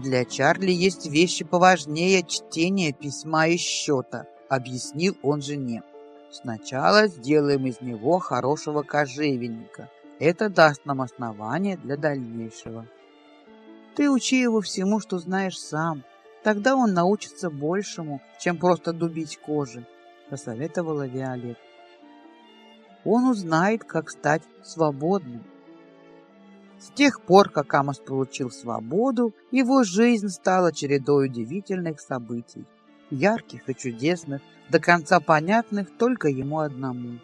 «Для Чарли есть вещи поважнее чтения письма и счета», — объяснил он жене. «Сначала сделаем из него хорошего кожевенника. Это даст нам основание для дальнейшего. Ты учи его всему, что знаешь сам. Тогда он научится большему, чем просто дубить кожи», — посоветовала Виолет. «Он узнает, как стать свободным». С тех пор, как Амос получил свободу, его жизнь стала чередой удивительных событий, ярких и чудесных, до конца понятных только ему одному.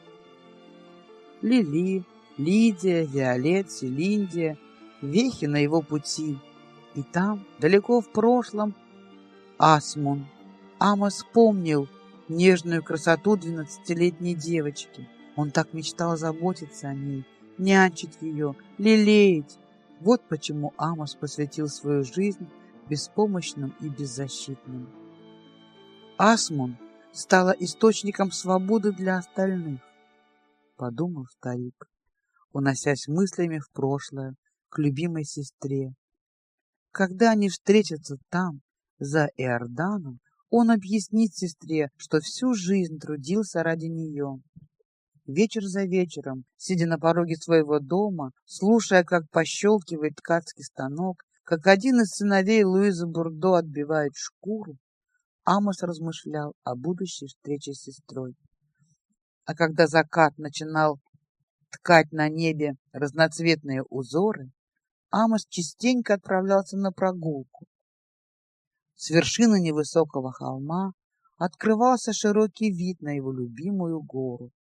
Лили, Лидия, Виолет, Селиндия — вехи на его пути. И там, далеко в прошлом, Асмун. Амос помнил нежную красоту 12-летней девочки. Он так мечтал заботиться о ней, нянчить ее, лелеять. Вот почему Амос посвятил свою жизнь беспомощным и беззащитным. Асмун стала источником свободы для остальных, подумал старик, уносясь мыслями в прошлое к любимой сестре. Когда они встретятся там, за Иорданом, он объяснит сестре, что всю жизнь трудился ради нее. Вечер за вечером, сидя на пороге своего дома, слушая, как пощелкивает ткацкий станок, как один из сыновей Луизы Бурдо отбивает шкуру, Амос размышлял о будущей встрече с сестрой. А когда закат начинал ткать на небе разноцветные узоры, Амос частенько отправлялся на прогулку. С вершины невысокого холма открывался широкий вид на его любимую гору.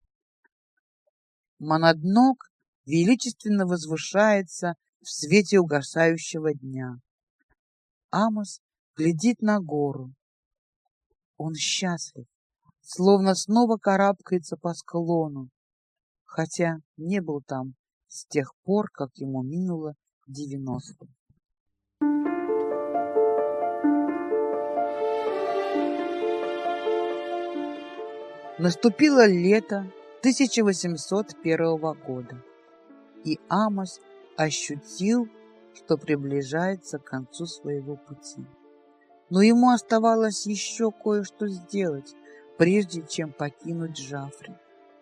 Монаднок величественно возвышается в свете угасающего дня. Амос глядит на гору. Он счастлив, словно снова карабкается по склону, хотя не был там с тех пор, как ему минуло 90. Наступило лето 1801 года, и Амос ощутил, что приближается к концу своего пути. Но ему оставалось еще кое-что сделать, прежде чем покинуть Джафри.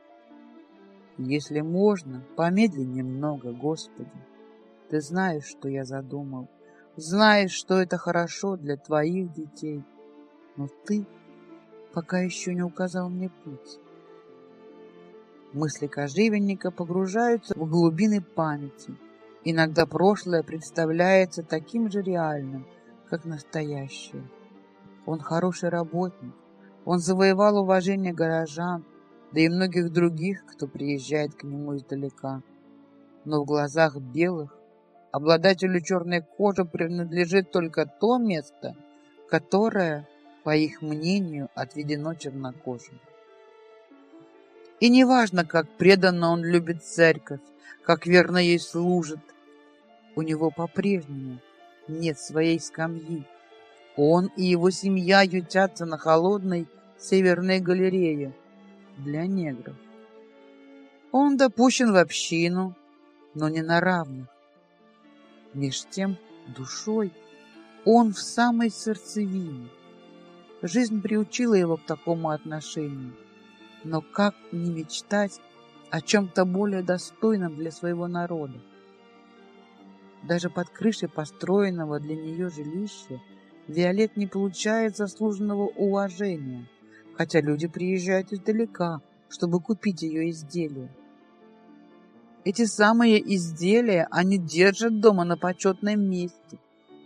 «Если можно, помедли немного, Господи. Ты знаешь, что я задумал, знаешь, что это хорошо для твоих детей, но ты пока еще не указал мне путь». Мысли кожевенника погружаются в глубины памяти. Иногда прошлое представляется таким же реальным, как настоящее. Он хороший работник, он завоевал уважение горожан, да и многих других, кто приезжает к нему издалека. Но в глазах белых обладателю черной кожи принадлежит только то место, которое, по их мнению, отведено чернокожим. И неважно, как преданно он любит церковь, как верно ей служит, у него по-прежнему нет своей скамьи. Он и его семья ютятся на холодной северной галерее для негров. Он допущен в общину, но не на равных. Меж тем душой он в самой сердцевине. Жизнь приучила его к такому отношению. Но как не мечтать о чем-то более достойном для своего народа? Даже под крышей построенного для нее жилища Виолет не получает заслуженного уважения, хотя люди приезжают издалека, чтобы купить ее изделия. Эти самые изделия они держат дома на почетном месте.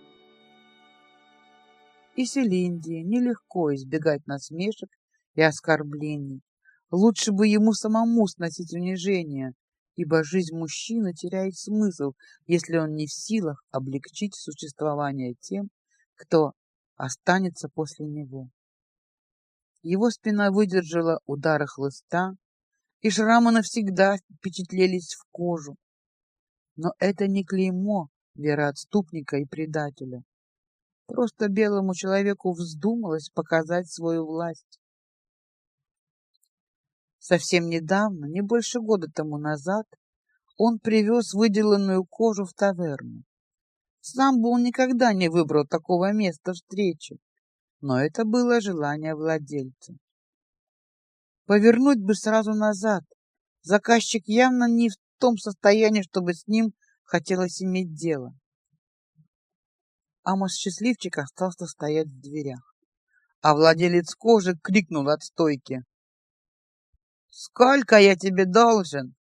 И Селиндии нелегко избегать насмешек и оскорблений. Лучше бы ему самому сносить унижение, ибо жизнь мужчины теряет смысл, если он не в силах облегчить существование тем, кто останется после него. Его спина выдержала удары хлыста, и шрамы навсегда впечатлелись в кожу. Но это не клеймо вероотступника и предателя. Просто белому человеку вздумалось показать свою власть. Совсем недавно, не больше года тому назад, он привез выделанную кожу в таверну. Сам бы он никогда не выбрал такого места встречи, но это было желание владельца. Повернуть бы сразу назад. Заказчик явно не в том состоянии, чтобы с ним хотелось иметь дело. Амос счастливчик остался стоять в дверях, а владелец кожи крикнул от стойки: «Сколько я тебе должен?»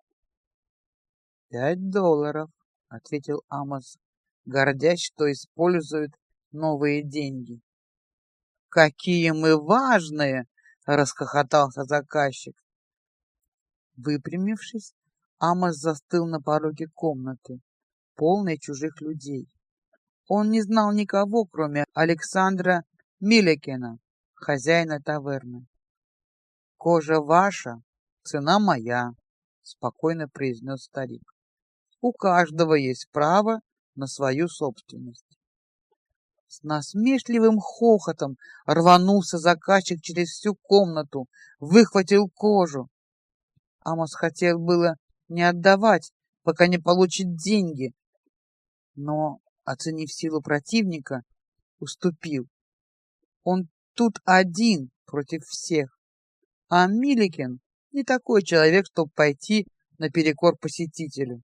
$5, ответил Амос, гордясь, что использует новые деньги. Какие мы важные, расхохотался заказчик. Выпрямившись, Амос застыл на пороге комнаты, полной чужих людей. Он не знал никого, кроме Александра Милекена, хозяина таверны. Кожа ваша, цена моя, спокойно произнес старик. У каждого есть право на свою собственность. С насмешливым хохотом рванулся заказчик через всю комнату, выхватил кожу. Амос хотел было не отдавать, пока не получит деньги, но, оценив силу противника, уступил. Он тут один против всех, а Милекин не такой человек, чтобы пойти наперекор посетителю.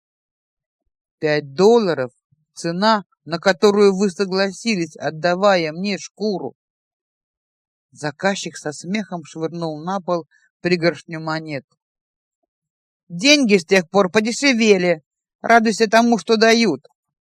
$5 — цена, на которую вы согласились, отдавая мне шкуру. Заказчик со смехом швырнул на пол пригоршню монет. Деньги с тех пор подешевели. Радуйся тому, что дают.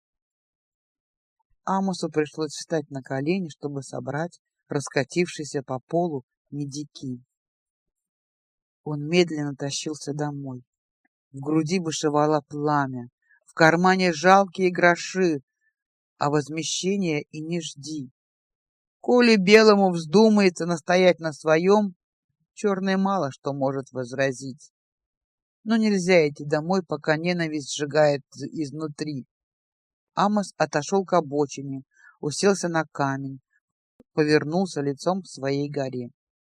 Амосу пришлось встать на колени, чтобы собрать раскатившиеся по полу медики. Он медленно тащился домой. В груди бушевало пламя, в кармане жалкие гроши, а возмещения и не жди. Коли белому вздумается настоять на своем, черный мало что может возразить. Но нельзя идти домой, пока ненависть сжигает изнутри. Амос отошел к обочине, уселся на камень, повернулся лицом к своей горе.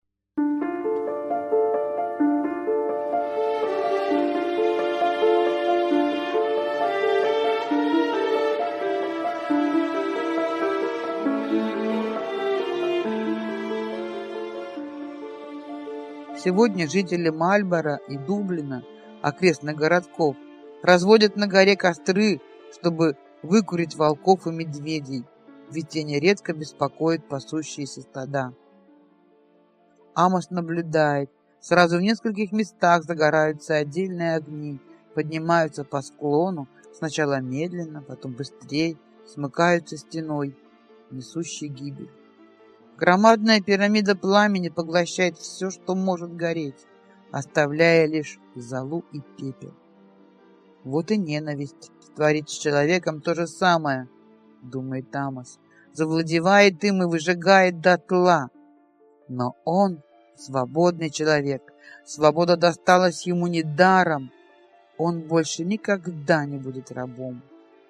Сегодня жители Мальборо и Дублина, окрестных городков, разводят на горе костры, чтобы выкурить волков и медведей, ведь те нередко беспокоят пасущиеся стада. Амос наблюдает. Сразу в нескольких местах загораются отдельные огни, поднимаются по склону, сначала медленно, потом быстрее, смыкаются стеной, несущей гибель. Громадная пирамида пламени поглощает все, что может гореть, оставляя лишь золу и пепел. Вот и ненависть творит с человеком то же самое, думает Амос, завладевает им и выжигает дотла. Но он свободный человек, свобода досталась ему недаром, он больше никогда не будет рабом.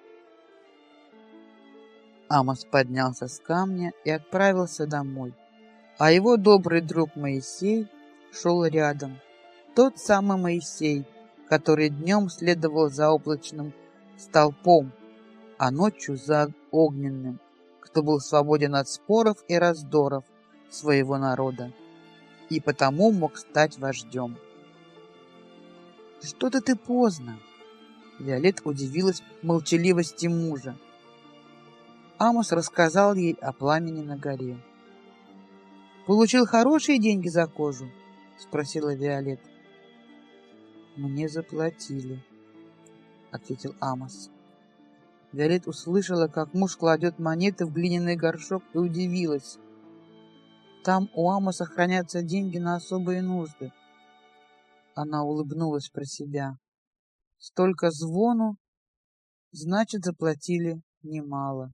Амос поднялся с камня и отправился домой, а его добрый друг Моисей шел рядом. Тот самый Моисей, который днем следовал за облачным столпом, а ночью за огненным, кто был свободен от споров и раздоров своего народа и потому мог стать вождем. «Что-то ты поздно!» Виолет удивилась молчаливости мужа. Амос рассказал ей о пламени на горе. «Получил хорошие деньги за кожу?» — спросила Виолет. «Мне заплатили», — ответил Амос. Виолет услышала, как муж кладет монеты в глиняный горшок, и удивилась. Там у Амоса хранятся деньги на особые нужды. Она улыбнулась про себя. Столько звону, значит, заплатили немало.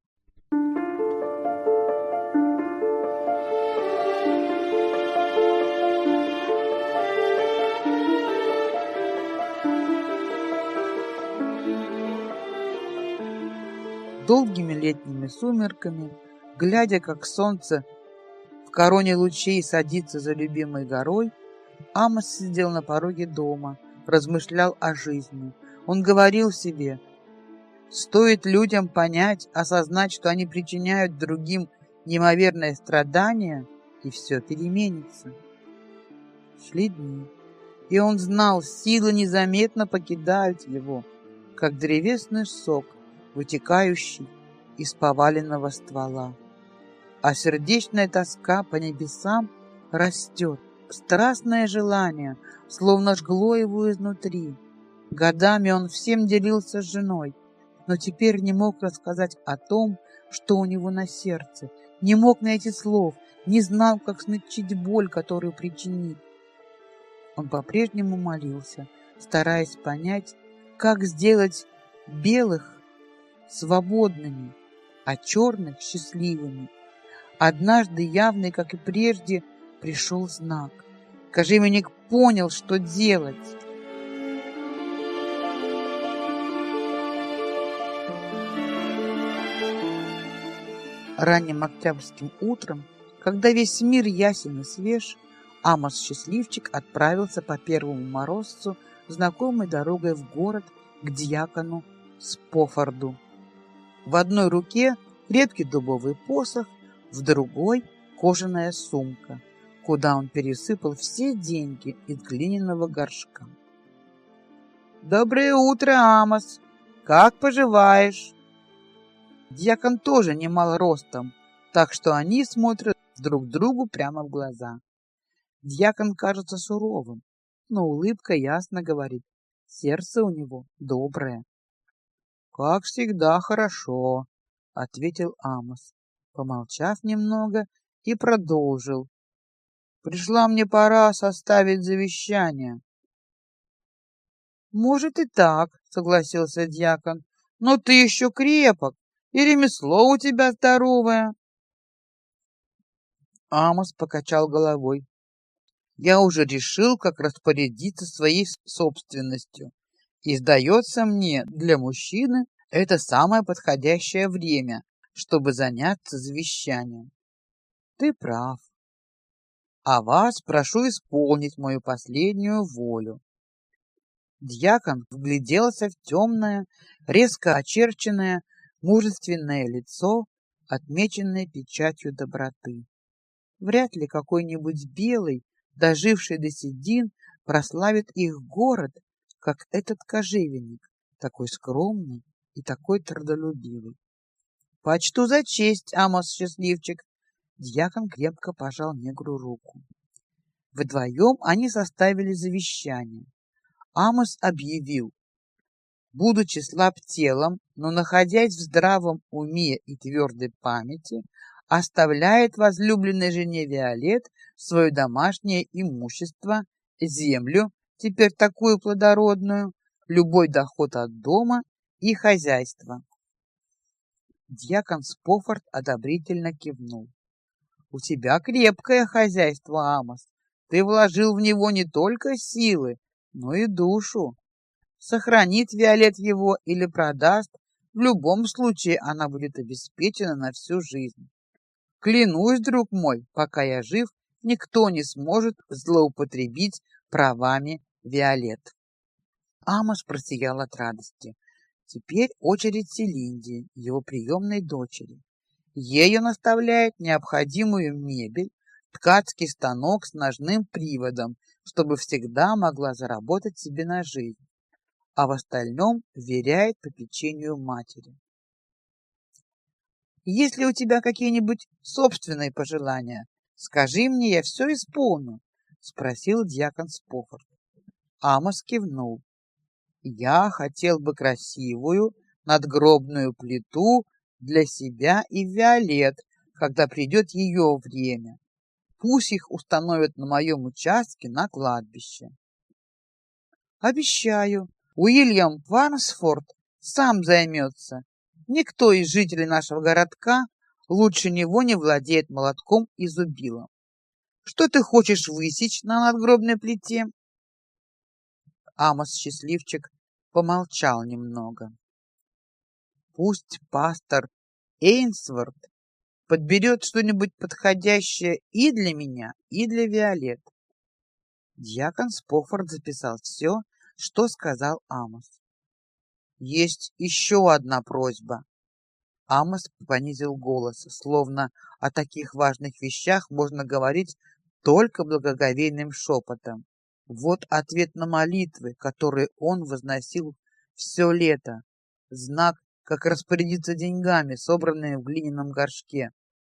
Долгими летними сумерками, глядя, как солнце в короне лучей садится за любимой горой, Амос сидел на пороге дома, размышлял о жизни. Он говорил себе: Стоит людям понять, осознать, что они причиняют другим неимоверное страдание, и все переменится. Шли дни, и он знал, силы незаметно покидают его, как древесный сок, вытекающий из поваленного ствола. А сердечная тоска по небесам растет. Страстное желание словно жгло его изнутри. Годами он всем делился с женой, но теперь не мог рассказать о том, что у него на сердце, не мог найти слов, не знал, как смягчить боль, которую причинит. Он по-прежнему молился, стараясь понять, как сделать белых свободными, а черных счастливыми. Однажды, явный, как и прежде, пришел знак. Кожевенник понял, что делать. Ранним октябрьским утром, когда весь мир ясен и свеж, Амос-счастливчик отправился по первому морозцу знакомой дорогой в город к дьякону Спофорду. В одной руке крепкий дубовый посох, в другой кожаная сумка, куда он пересыпал все деньги из глиняного горшка. «Доброе утро, Амос! Как поживаешь?» Дьякон тоже немал ростом, так что они смотрят друг другу прямо в глаза. Дьякон кажется суровым, но улыбка ясно говорит, сердце у него доброе. «Как всегда хорошо», — ответил Амос, помолчав немного и продолжил. «Пришла мне пора составить завещание». «Может и так», — согласился дьякон, — «но ты еще крепок, и ремесло у тебя здоровое». Амос покачал головой. «Я уже решил, как распорядиться своей собственностью, и, сдается мне, для мужчины это самое подходящее время, чтобы заняться завещанием. Ты прав. А вас прошу исполнить мою последнюю волю». Дьякон вгляделся в темное, резко очерченное, мужественное лицо, отмеченное печатью доброты. Вряд ли какой-нибудь белый, доживший до седин, прославит их город, как этот кожевенник, такой скромный и такой трудолюбивый. «Почту за честь, Амос-счастливчик!» Дьякон крепко пожал негру руку. Вдвоем они составили завещание. Амос объявил: будучи слаб телом, но находясь в здравом уме и твердой памяти, оставляет возлюбленной жене Виолет свое домашнее имущество, землю, теперь такую плодородную, любой доход от дома и хозяйства. Дьякон Спофорд одобрительно кивнул. «У тебя крепкое хозяйство, Амос. Ты вложил в него не только силы, но и душу. Сохранит Виолет его или продаст, в любом случае она будет обеспечена на всю жизнь. Клянусь, друг мой, пока я жив, никто не сможет злоупотребить правами Виолет». Амос просиял от радости. Теперь очередь Селинди, его приемной дочери. Ей он оставляет необходимую мебель, ткацкий станок с ножным приводом, чтобы всегда могла заработать себе на жизнь, а в остальном вверяет попечению матери. «Если у тебя какие-нибудь собственные пожелания, скажи мне, я все исполню», — спросил дьякон Спофорд. Амос кивнул. «Я хотел бы красивую надгробную плиту для себя и Виолет, когда придет ее время. Пусть их установят на моем участке на кладбище». «Обещаю, Уильям Варнсфорд сам займется. Никто из жителей нашего городка лучше него не владеет молотком и зубилом. Что ты хочешь высечь на надгробной плите?» Амос-счастливчик помолчал немного. «Пусть пастор Эйнсворт подберет что-нибудь подходящее и для меня, и для Виолет». Дьякон Спофорд записал все, что сказал Амос. Есть еще одна просьба. Амос понизил голос, словно о таких важных вещах можно говорить только благоговейным шепотом. Вот ответ на молитвы, которые он возносил все лето. Знак, как распорядиться деньгами, собранными в глиняном горшке.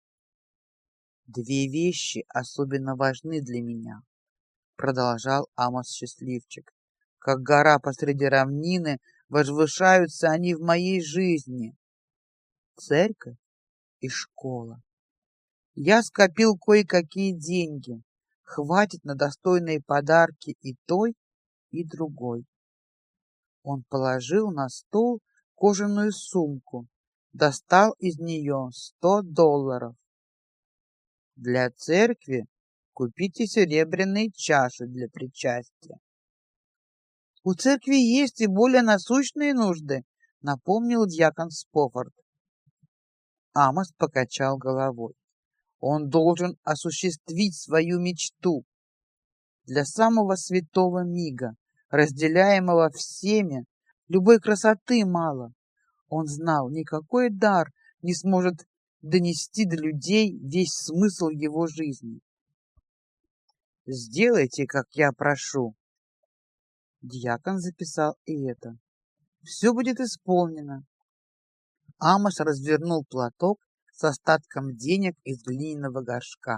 «Две вещи особенно важны для меня», — продолжал Амос Счастливчик. «Как гора посреди равнины возвышаются они в моей жизни. Церковь и школа. Я скопил кое-какие деньги. Хватит на достойные подарки и той, и другой». Он положил на стол кожаную сумку, достал из нее $100. «Для церкви купите серебряные чаши для причастия». «У церкви есть и более насущные нужды», — напомнил дьякон Спофорд. Амос покачал головой. Он должен осуществить свою мечту. Для самого святого мига, разделяемого всеми, любой красоты мало. Он знал, никакой дар не сможет донести до людей весь смысл его жизни. «Сделайте, как я прошу». Дьякон записал и это. «Все будет исполнено». Амос развернул платок с остатком денег из глиняного горшка.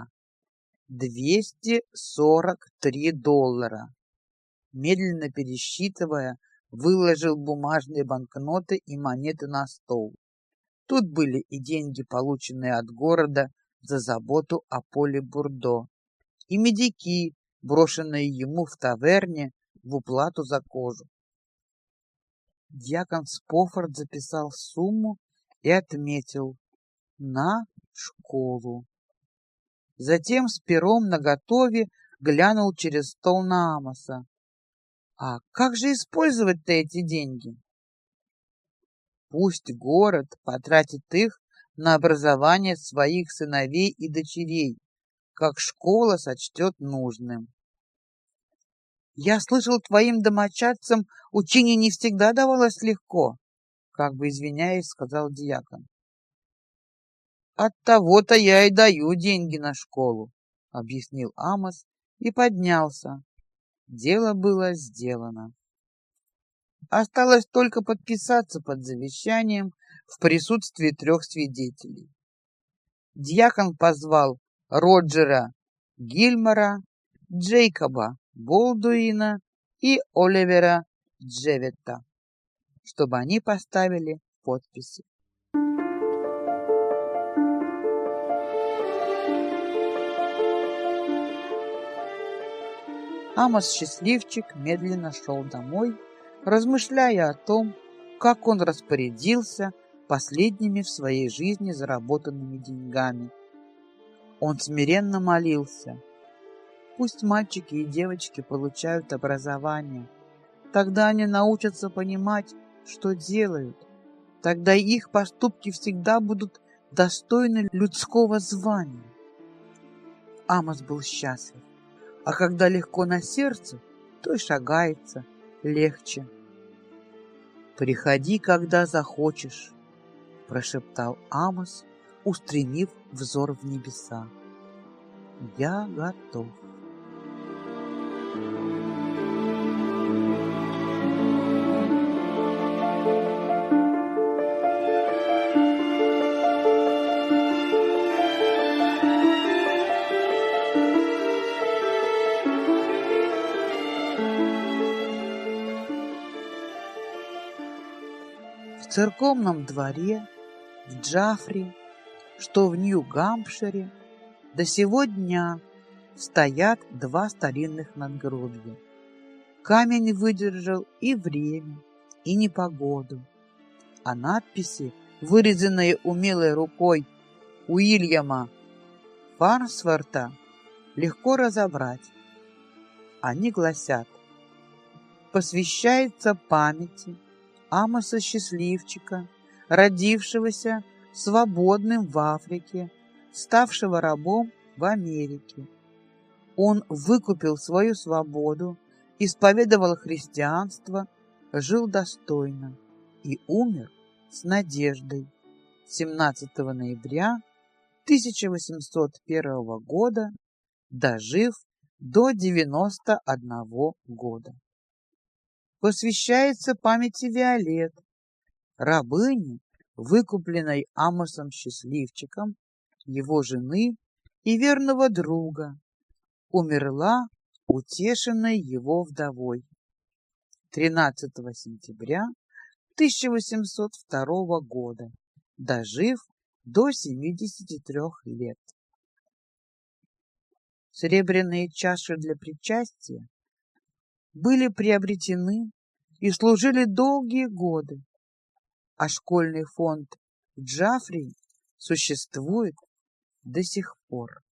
$243. Медленно пересчитывая, выложил бумажные банкноты и монеты на стол. Тут были и деньги, полученные от города за заботу о поле Бурдо, и медики, брошенные ему в таверне в уплату за кожу. Дьякон Спофорд записал сумму и отметил: «На школу». Затем с пером наготове глянул через стол на Амоса. «А как же использовать-то эти деньги?» «Пусть город потратит их на образование своих сыновей и дочерей, как школа сочтет нужным». «Я слышал, твоим домочадцам учение не всегда давалось легко», — как бы извиняясь, сказал дьякон. «Оттого-то я и даю деньги на школу», — объяснил Амос и поднялся. Дело было сделано. Осталось только подписаться под завещанием в присутствии 3 свидетелей. Дьякон позвал Роджера Гильмора, Джейкоба Болдуина и Оливера Джеветта, чтобы они поставили подписи. Амос Счастливчик медленно шел домой, размышляя о том, как он распорядился последними в своей жизни заработанными деньгами. Он смиренно молился: пусть мальчики и девочки получают образование, тогда они научатся понимать, что делают, тогда их поступки всегда будут достойны людского звания. Амос был счастлив, а когда легко на сердце, то и шагается легче. «Приходи, когда захочешь», — прошептал Амос, устремив взор в небеса. «Я готов». В церковном дворе в Джаффри, что в Нью-Гампшире, до сего дня стоят 2 старинных надгробия. Камень выдержал и время, и непогоду, а надписи, вырезанные умелой рукой Уильяма Фарнсворта, легко разобрать. Они гласят: посвящается памяти Амоса Счастливчика, родившегося свободным в Африке, ставшего рабом в Америке. Он выкупил свою свободу, исповедовал христианство, жил достойно. и умер с надеждой 17 ноября 1801 года, дожив до 91 года. Посвящается памяти Виолет, рабыни, выкупленной Амосом Счастливчиком, его жены и верного друга, умерла утешенной его вдовой 13 сентября 1802 года, дожив до 73 лет. Серебряные чаши для причастия были приобретены и служили долгие годы, а школьный фонд в Джафрии существует до сих пор.